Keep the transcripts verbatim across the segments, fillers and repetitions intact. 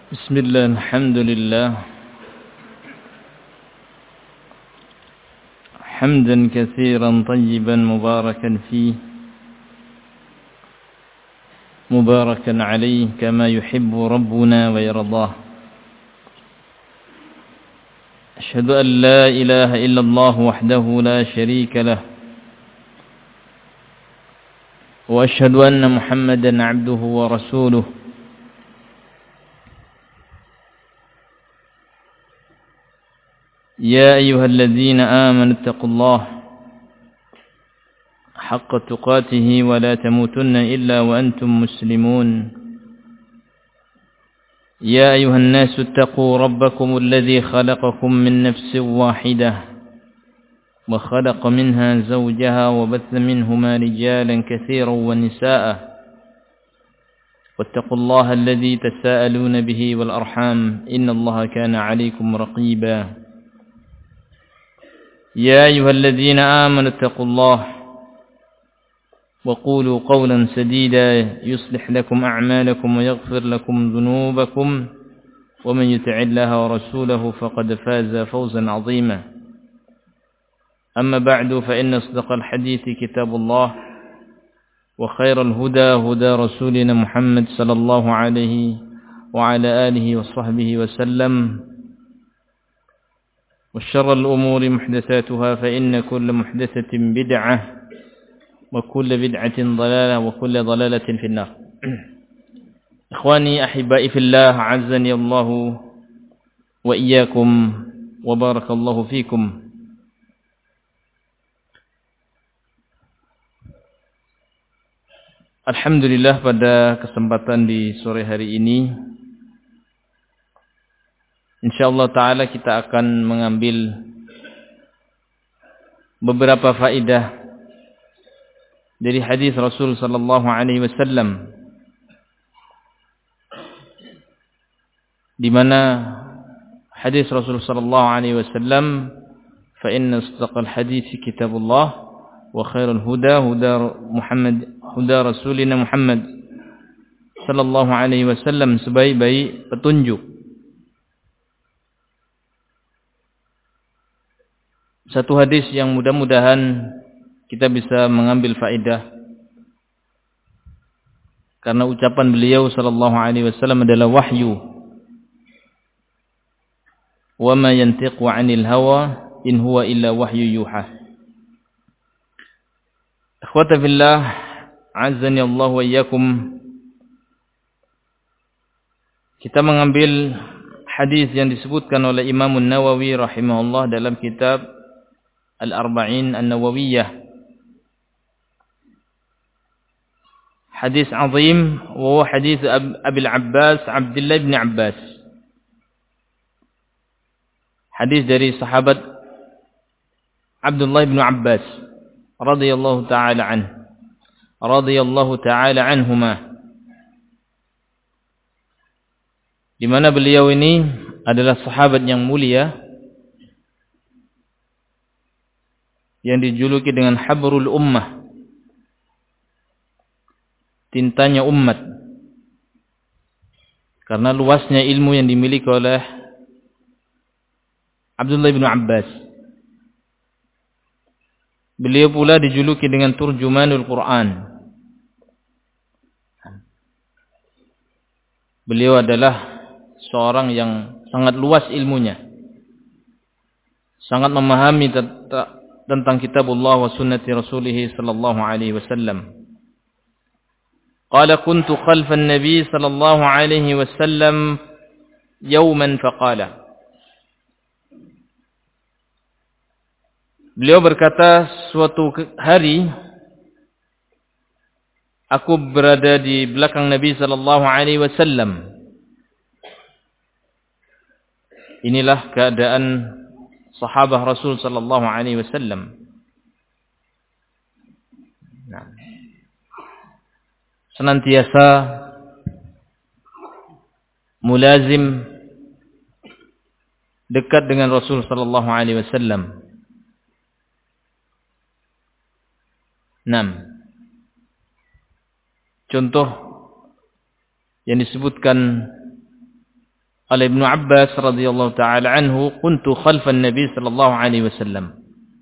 بسم الله الحمد لله حمدا كثيرا طيبا مباركا فيه مباركا عليه كما يحب ربنا ويرضاه. أشهد أن لا إله إلا الله وحده لا شريك له، وأشهد أن محمدا عبده ورسوله. يا أيها الذين آمنوا اتقوا الله حق تقاته ولا تموتن إلا وأنتم مسلمون. يا أيها الناس اتقوا ربكم الذي خلقكم من نفس واحدة وخلق منها زوجها وبث منهما رجالا كثيرا ونساء، واتقوا الله الذي تساءلون به والأرحام إن الله كان عليكم رقيبا. يا أيها الذين آمنوا اتقوا الله وقولوا قولا سديدا يصلح لكم أعمالكم ويغفر لكم ذنوبكم، ومن يطع الله ورسوله فقد فاز فوزا عظيما. أما بعد، فإن أصدق الحديث كتاب الله، وخير الهدى هدى رسولنا محمد صلى الله عليه وعلى آله وصحبه وسلم، وشر الأمور محدثاتها، فإن كل محدثة بدعة وكل بدعة ضلالة وكل ضلالة في النار. إخواني أحبائي في الله، عزني الله وإياكم وبارك الله فيكم. Alhamdulillah, pada kesempatan di sore hari ini insyaallah ta'ala kita akan mengambil beberapa faedah dari hadis Rasul sallallahu alaihi wasallam, di mana hadis Rasul sallallahu alaihi wasallam, fa inna asdaqal hadits kitabullah wa khairul huda huda Muhammad huda Rasulina Muhammad sallallahu alaihi wasallam, sebaik-baik petunjuk. Satu hadis yang mudah-mudahan kita bisa mengambil faedah, karena ucapan beliau sallallahu alaihi wasallam adalah wahyu. Wa ma yantiqu 'anil hawa in huwa illa wahyu yuha. Ikhwata fillah, azani Allah wa iyyakum. Kita mengambil hadis yang disebutkan oleh Imam An-Nawawi rahimahullah dalam kitab Al-Arba'in An-Nawawiyah. Hadis azim, wa huwa hadis Abil Abbas Abdullah bin Abbas. Hadis dari sahabat Abdullah bin Abbas radhiyallahu taala anhu, radhiyallahu taala anhuma, di mana beliau ini adalah sahabat yang mulia yang dijuluki dengan Habrul Ummah, tintanya umat, karena luasnya ilmu yang dimiliki oleh Abdullah bin Abbas. Beliau pula dijuluki dengan Turjumanul Quran. Beliau adalah seorang yang sangat luas ilmunya, sangat memahami tentang kitabullah wa sunnati rasulih sallallahu alaihi wasallam. Qala kuntu khalfan nabi sallallahu alaihi wasallam yawman faqala. Beliau berkata, suatu hari aku berada di belakang Nabi sallallahu alaihi wasallam. Inilah keadaan sahabat Rasul sallallahu alaihi wasallam. Nah, senantiasa mulazim dekat dengan Rasul sallallahu alaihi wasallam. Enam. Contoh yang disebutkan oleh Ibnu Abbas radhiyallahu taala anhu, "Kuntu khalfan Nabi sallallahu alaihi wasallam."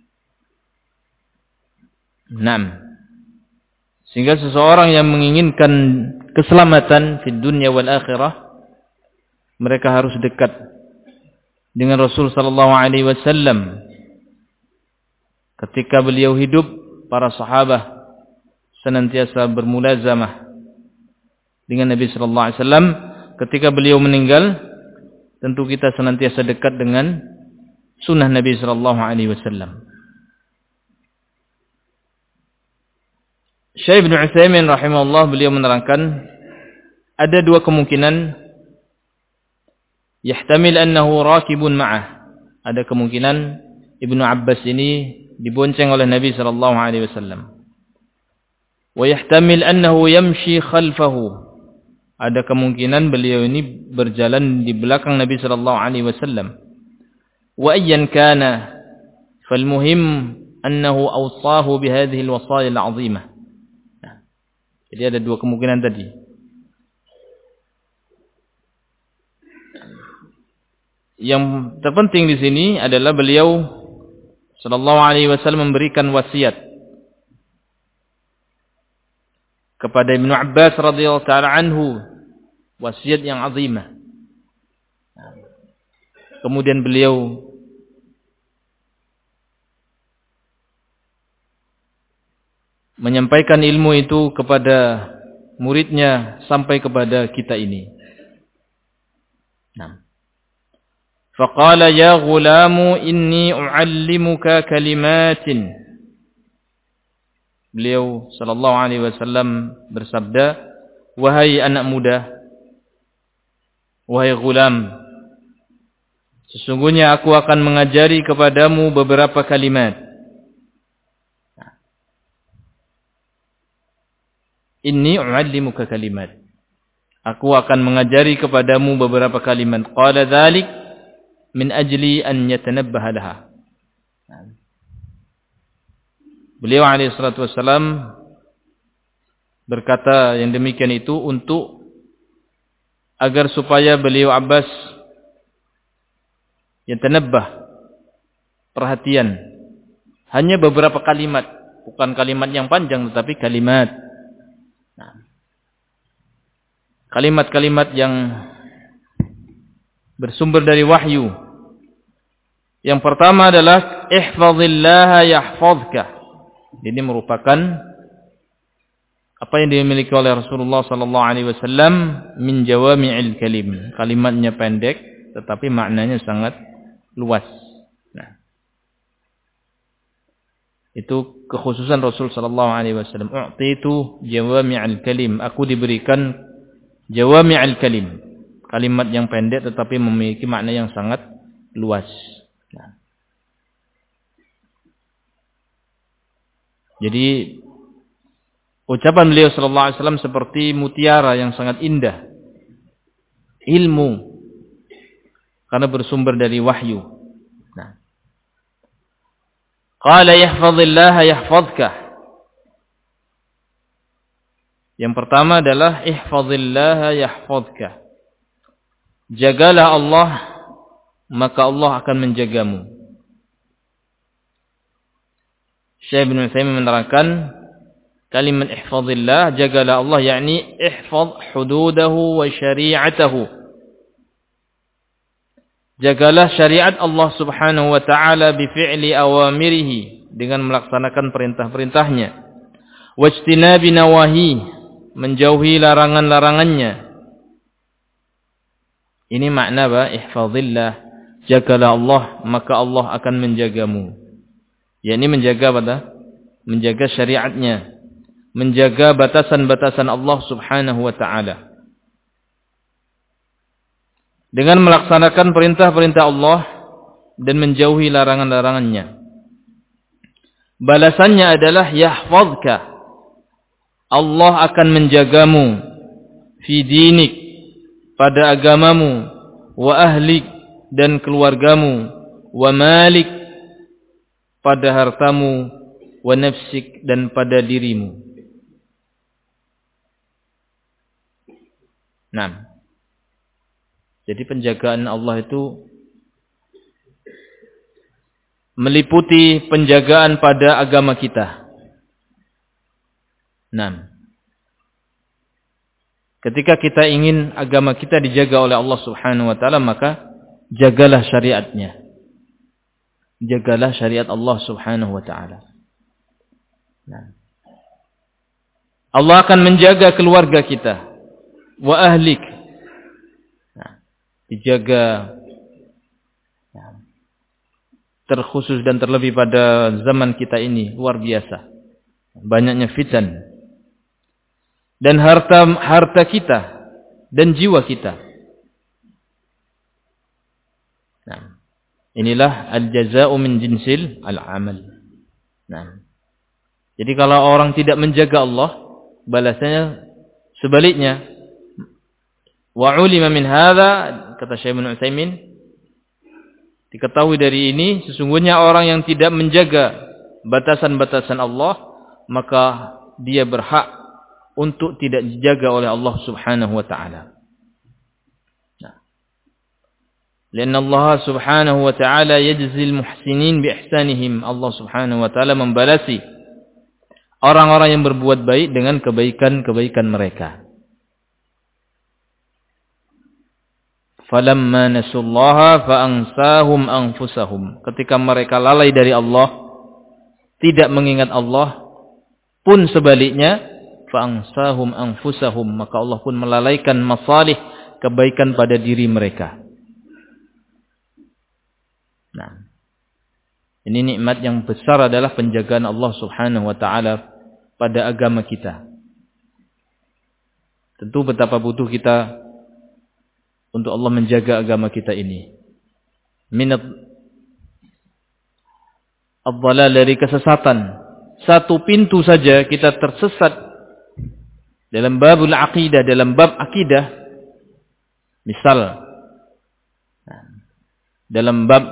Naam. Sehingga seseorang yang menginginkan keselamatan di dunia wal akhirah, mereka harus dekat dengan Rasul sallallahu alaihi wasallam. Ketika beliau hidup, para sahabat senantiasa bermulazamah dengan Nabi sallallahu alaihi wasallam. Ketika beliau meninggal, tentu kita senantiasa dekat dengan sunnah Nabi sallallahu alaihi wasallam. Syekh Ibnu Utsaimin rahimahullah, beliau menerangkan ada dua kemungkinan. Yahtamil annahu rakibun ma'ah. Ada kemungkinan Ibnu Abbas ini dibonceng oleh Nabi sallallahu alaihi wasallam. Wa yahtamil annahu yamshi khalfahu. Ada kemungkinan beliau ini berjalan di belakang Nabi sallallahu alaihi wasallam. Wa ayyan kana fal muhim annahu awsahu bi hadhihi al wasaya al 'azimah. Jadi ada dua kemungkinan tadi. Yang terpenting di sini adalah beliau sallallahu alaihi wasallam memberikan wasiat kepada Ibnu Abbas radhiyallahu taala anhu, wasiat yang azimah. Kemudian beliau menyampaikan ilmu itu kepada muridnya sampai kepada kita ini. Nah. Faqala ya ghulamu inni u'allimuka kalimatin. Beliau sallallahu alaihi wasallam bersabda, wahai anak muda, wahai ghulam, sesungguhnya aku akan mengajari kepadamu beberapa kalimat. Inni u'allimuka kalimat. Aku akan mengajari kepadamu beberapa kalimat. Qala dzalik min ajli an yatanabbaha laha. Beliau alaihi salatu wassalam berkata yang demikian itu untuk agar supaya beliau Abbas yatanabbah, perhatian. Hanya beberapa kalimat, bukan kalimat yang panjang tetapi kalimat. Nah, kalimat-kalimat yang bersumber dari wahyu. Yang pertama adalah ihfazillaha yahfazka. Ini merupakan apa yang dimiliki oleh Rasulullah sallallahu alaihi wasallam min jawami'il kalim. Kalimatnya pendek tetapi maknanya sangat luas. Nah, itu kekhususan Rasul sallallahu alaihi wasallam. U'titu jawami'al kalim. Aku diberikan jawami'al kalim. Kalimat yang pendek tetapi memiliki makna yang sangat luas. Nah. Jadi ucapan beliau sallallahu alaihi wasallam seperti mutiara yang sangat indah. Ilmu karena bersumber dari wahyu. Nah. Qala yahfazillaha yahfazka. Yang pertama adalah ihfazillaha yahfazka. Jagalah Allah, maka Allah akan menjagamu. Syekh Ibnu Utsaimin menerangkan kalimat ihfazillah, jagalah Allah, yakni ihfaz hududahu wa syari'atahu. Jagalah syariat Allah subhanahu wa ta'ala bifi'li awamirihi, dengan melaksanakan perintah-perintahnya. Wajtinabi nawahi, menjauhi larangan-larangannya. Ini makna apa? Ihfazillah, jagalah Allah, maka Allah akan menjagamu. Ya, ini menjaga apa? Menjaga syariatnya, menjaga batasan-batasan Allah subhanahu wa ta'ala. Dengan melaksanakan perintah-perintah Allah dan menjauhi larangan-larangannya. Balasannya adalah yahfazka. Allah akan menjagamu fi dinik, pada agamamu, wa ahlik, dan keluargamu, wa malik, pada hartamu, wa nafsik, dan pada dirimu. Nah, Jadi penjagaan Allah itu meliputi penjagaan pada agama kita. Nah, ketika kita ingin agama kita dijaga oleh Allah Subhanahu wa taala, maka jagalah syariatnya. Jagalah syariat Allah Subhanahu wa taala. Nah, Allah akan menjaga keluarga kita wa ahlik. Nah, dijaga terkhusus dan terlebih pada zaman kita ini luar biasa. Banyaknya fitan. Dan harta harta kita dan jiwa kita. Nah, inilah al-jazaa'u min jinsil al-amal. Nah, jadi kalau orang tidak menjaga Allah, balasannya sebaliknya. Wa 'ulima min hadza, kata Syekh Ibnu Utsaimin, diketahui dari ini sesungguhnya orang yang tidak menjaga batasan-batasan Allah, maka dia berhak untuk tidak dijaga oleh Allah Subhanahu wa taala. Nah, karena Allah Subhanahu wa taala yajzil muhsinin bi ihsanihim. Allah Subhanahu wa taala membalasi orang-orang yang berbuat baik dengan kebaikan-kebaikan mereka. Falamma nasullaha fa'ansahum anfusahum. Ketika mereka lalai dari Allah, tidak mengingat Allah, pun sebaliknya fa'ansahum anfusahum, maka Allah pun melalaikan masalih kebaikan pada diri mereka. Nah, ini nikmat yang besar adalah penjagaan Allah Subhanahu wa taala pada agama kita. Tentu betapa butuh kita untuk Allah menjaga agama kita ini. Minat ad-dhalal, dari kesesatan. Satu pintu saja kita tersesat dalam babul aqidah, dalam bab akidah. Misal dalam bab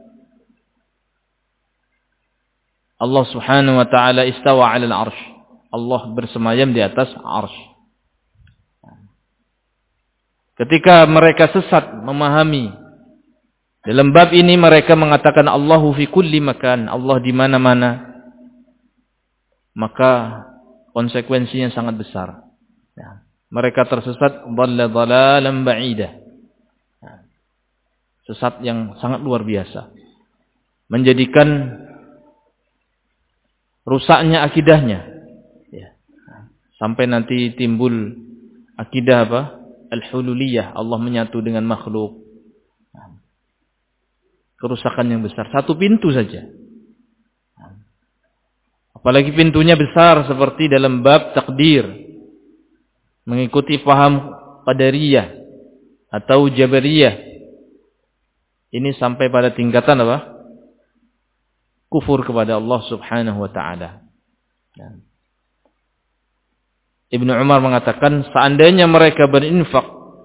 Allah Subhanahu wa taala istawa 'alal 'arsy. Allah bersemayam di atas 'arsy. Ketika mereka sesat memahami dalam bab ini, mereka mengatakan Allahu fi kulli makan, Allah di mana-mana, maka konsekuensinya sangat besar. Ya, mereka tersesat dhalla dhalalan ba'idah. Ya, sesat yang sangat luar biasa, menjadikan rusaknya akidahnya. Ya, sampai nanti timbul akidah apa? Al-hululiyah, Allah menyatu dengan makhluk. Kerusakan yang besar. Satu pintu saja. Apalagi pintunya besar seperti dalam bab takdir. Mengikuti paham qadariyah atau jabariyah. Ini sampai pada tingkatan apa? Kufur kepada Allah Subhanahu wa taala. Ibnu Umar mengatakan, seandainya mereka berinfak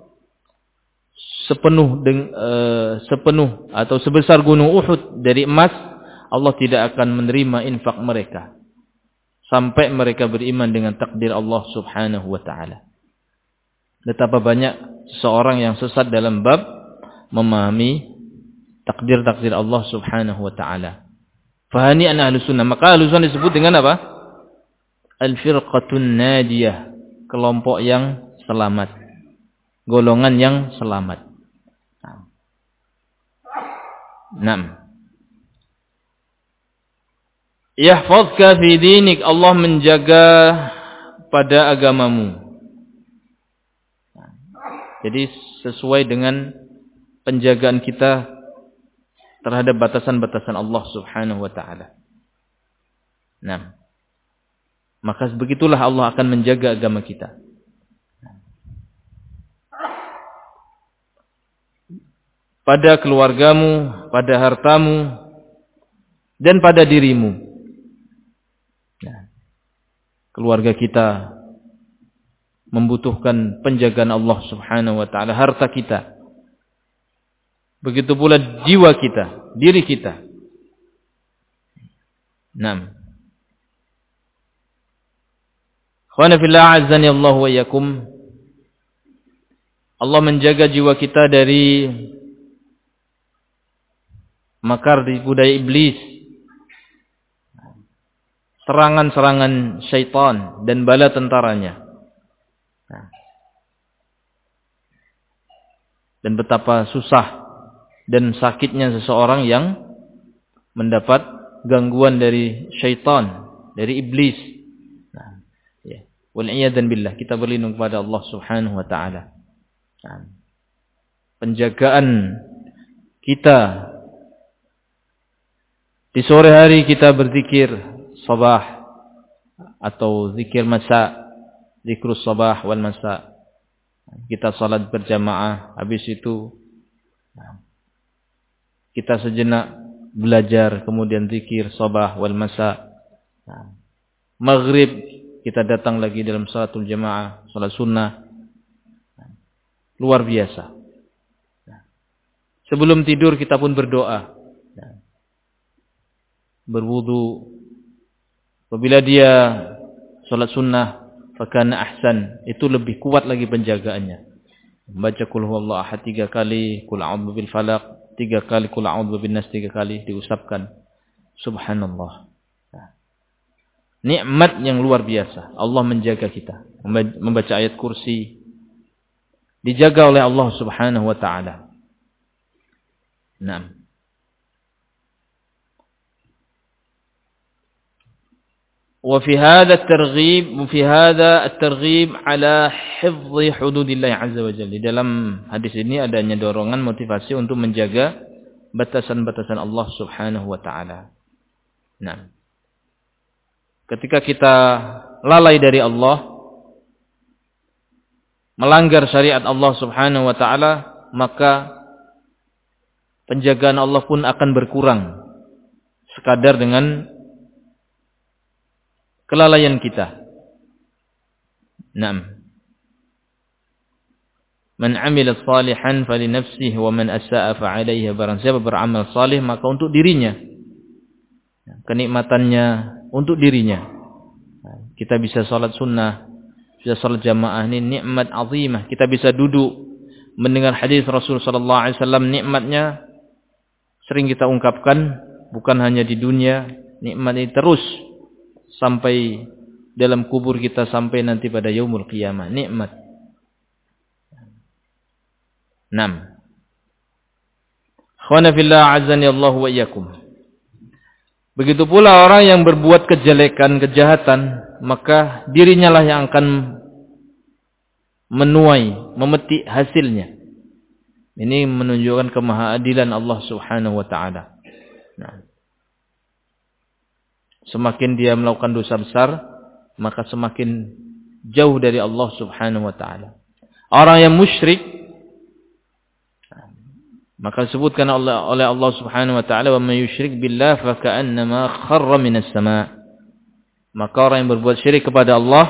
sepenuh deng, e, sepenuh atau sebesar gunung Uhud dari emas, Allah tidak akan menerima infak mereka sampai mereka beriman dengan takdir Allah Subhanahu wa taala. Betapa banyak seorang yang sesat dalam bab memahami takdir-takdir Allah Subhanahu wa taala. Fahani an ahlus sunnah. Maka ahlus sunnah disebut dengan apa? Al-firqatun najiyah, kelompok yang selamat, golongan yang selamat. Naam. Yahfazka fi dinik, Allah menjaga pada agamamu. Jadi sesuai dengan penjagaan kita terhadap batasan-batasan Allah Subhanahu wa taala. Naam. Maka begitulah Allah akan menjaga agama kita. Pada keluargamu, pada hartamu, dan pada dirimu. Nah, keluarga kita membutuhkan penjagaan Allah Subhanahu wa taala, harta kita. Begitu pula jiwa kita, diri kita. Naam. Khana fillah azzani Allah wa iyyakum. Allah menjaga jiwa kita dari makar tipu daya iblis, serangan-serangan syaitan dan bala tentaranya. Dan betapa susah dan sakitnya seseorang yang mendapat gangguan dari syaitan, dari iblis. Nah, ya. Wal'iyadzan billah, kita berlindung kepada Allah Subhanahu wa taala. Nah, penjagaan kita di sore hari, kita berzikir sabah atau zikir masa, zikrus sabah wal masa. Kita salat berjamaah, habis itu kita sejenak belajar, kemudian zikir sabah wal masa. Maghrib kita datang lagi dalam salatul jamaah, salat sunnah. Luar biasa. Sebelum tidur kita pun berdoa, berwudu. Apabila dia salat sunnah, fakana ahsan, itu lebih kuat lagi penjagaannya. Membaca qul huwallahu ahad tiga kali, qul a'udzu bil falaq tiga kali, qul a'udzu bin nas tiga kali, diusapkan. Subhanallah. Nikmat yang luar biasa. Allah menjaga kita. Membaca ayat kursi dijaga oleh Allah Subhanahu wa taala. Naam. وفي هذا الترغيب وفي هذا الترغيب على حفظ حدود الله عز وجل. Di dalam hadis ini adanya dorongan motivasi untuk menjaga batasan-batasan Allah Subhanahu wa taala. Nah, ketika kita lalai dari Allah, melanggar syariat Allah Subhanahu wa taala, maka penjagaan Allah pun akan berkurang sekadar dengan kelalaian kita. Naam. Man 'amila shalihan falinafsihi wa man asaa fa 'alaiha. Barang siapa beramal saleh maka untuk dirinya. Kenikmatannya untuk dirinya. Kita bisa salat sunnah, bisa salat jamaah, ini nikmat azimah. Kita bisa duduk mendengar hadis Rasul sallallahu alaihi wasallam, nikmatnya sering kita ungkapkan bukan hanya di dunia, nikmat ini terus sampai dalam kubur kita, sampai nanti pada yaumul qiyamah. Nikmat. Naam. Khwana fillah azani Allah wa iyyakum. Begitu pula orang yang berbuat kejelekan, kejahatan, maka dirinya lah yang akan menuai, memetik hasilnya. Ini menunjukkan kemahaadilan Allah Subhanahu wa taala. Nah, semakin dia melakukan dosa besar, maka semakin jauh dari Allah Subhanahu wa taala. Orang yang musyrik, maka disebutkan oleh Allah Subhanahu wa taala, "Wa may yusyrik billah fa ka'annama kharra minas sama'." Maka orang yang berbuat syirik kepada Allah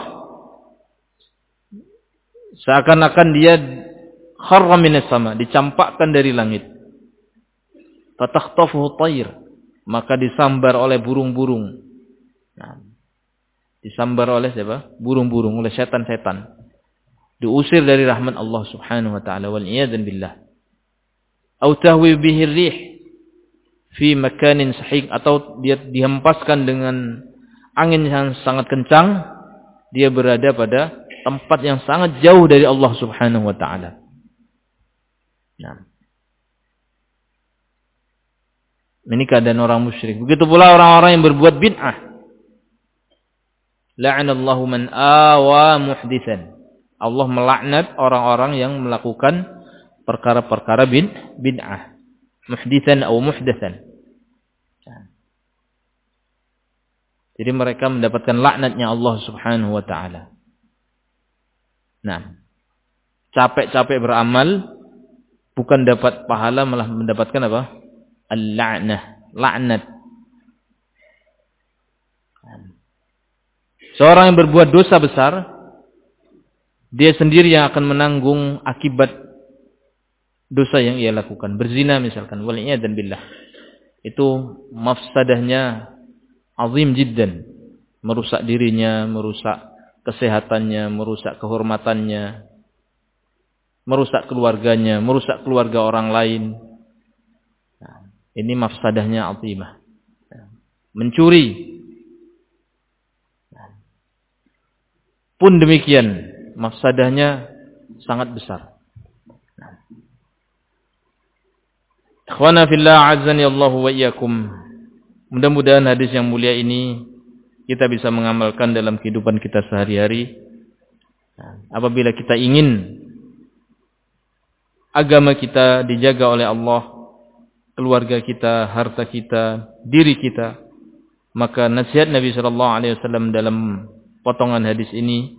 seakan-akan dia kharra minas sama', dicampakkan dari langit. Fatakhtafuhu tayr, maka disambar oleh burung-burung. Nah, disambar oleh siapa? Burung-burung, oleh setan-setan. Diusir dari rahmat Allah Subhanahu wa taala, wal iyadzan billah. Au tahwi bihi rih fi makanin sahih, atau dia dihempaskan dengan angin yang sangat kencang, dia berada pada tempat yang sangat jauh dari Allah Subhanahu wa taala. Nah, ini keadaan orang musyrik. Begitu pula orang-orang yang berbuat bid'ah. La'anallahu man awa muhditsan. Allah melaknat orang-orang yang melakukan perkara-perkara bid'ah. Muhditsan atau muhdatsan. Jadi mereka mendapatkan laknatnya Allah Subhanahu wa taala. Nah, capek-capek beramal bukan dapat pahala, malah mendapatkan apa? Al-la'nah, laknat. Seorang yang berbuat dosa besar, dia sendiri yang akan menanggung akibat dosa yang ia lakukan. Berzina misalkan, wal'iyadzan billah. Itu mafsadahnya azim jiddan. Merusak dirinya, merusak kesehatannya, merusak kehormatannya. merusak keluarganya, merusak keluarga orang lain. Nah, ini mafsadahnya azimah. Mencuri pun demikian, mafsadahnya sangat besar. Ikhwana fillah, azani Allah wa iyyakum. Mudah-mudahan hadis yang mulia ini kita bisa mengamalkan dalam kehidupan kita sehari-hari. Apabila kita ingin agama kita dijaga oleh Allah, keluarga kita, harta kita, diri kita, maka nasihat Nabi sallallahu alaihi wasallam dalam potongan hadis ini,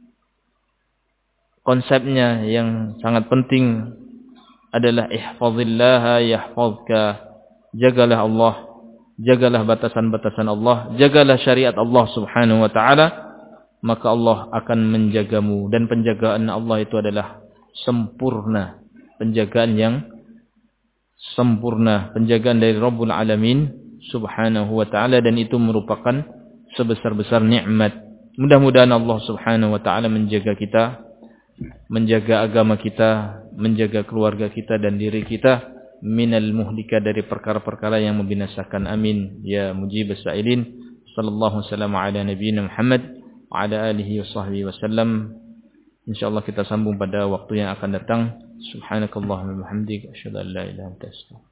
konsepnya yang sangat penting adalah ihfazillaha yahfazka. Jagalah Allah, jagalah batasan-batasan Allah, jagalah syariat Allah Subhanahu wa taala, maka Allah akan menjagamu. Dan penjagaan Allah itu adalah sempurna, penjagaan yang sempurna, penjagaan dari Rabbul Alamin Subhanahu wa ta'ala, dan itu merupakan sebesar-besar nikmat. Mudah-mudahan Allah Subhanahu wa ta'ala menjaga kita, menjaga agama kita, menjaga keluarga kita dan diri kita minal muhlika, dari perkara-perkara yang membinasakan. Amin ya mujibas sa'ilin. Sallallahu wasallam ala nabiyina Muhammad wa ala alihi wa sahbihi wasallam. Insyaallah kita sambung pada waktu yang akan datang. Subhanakallahumma wa bihamdika asyhadu an la ilaha illa anta astaghfiruka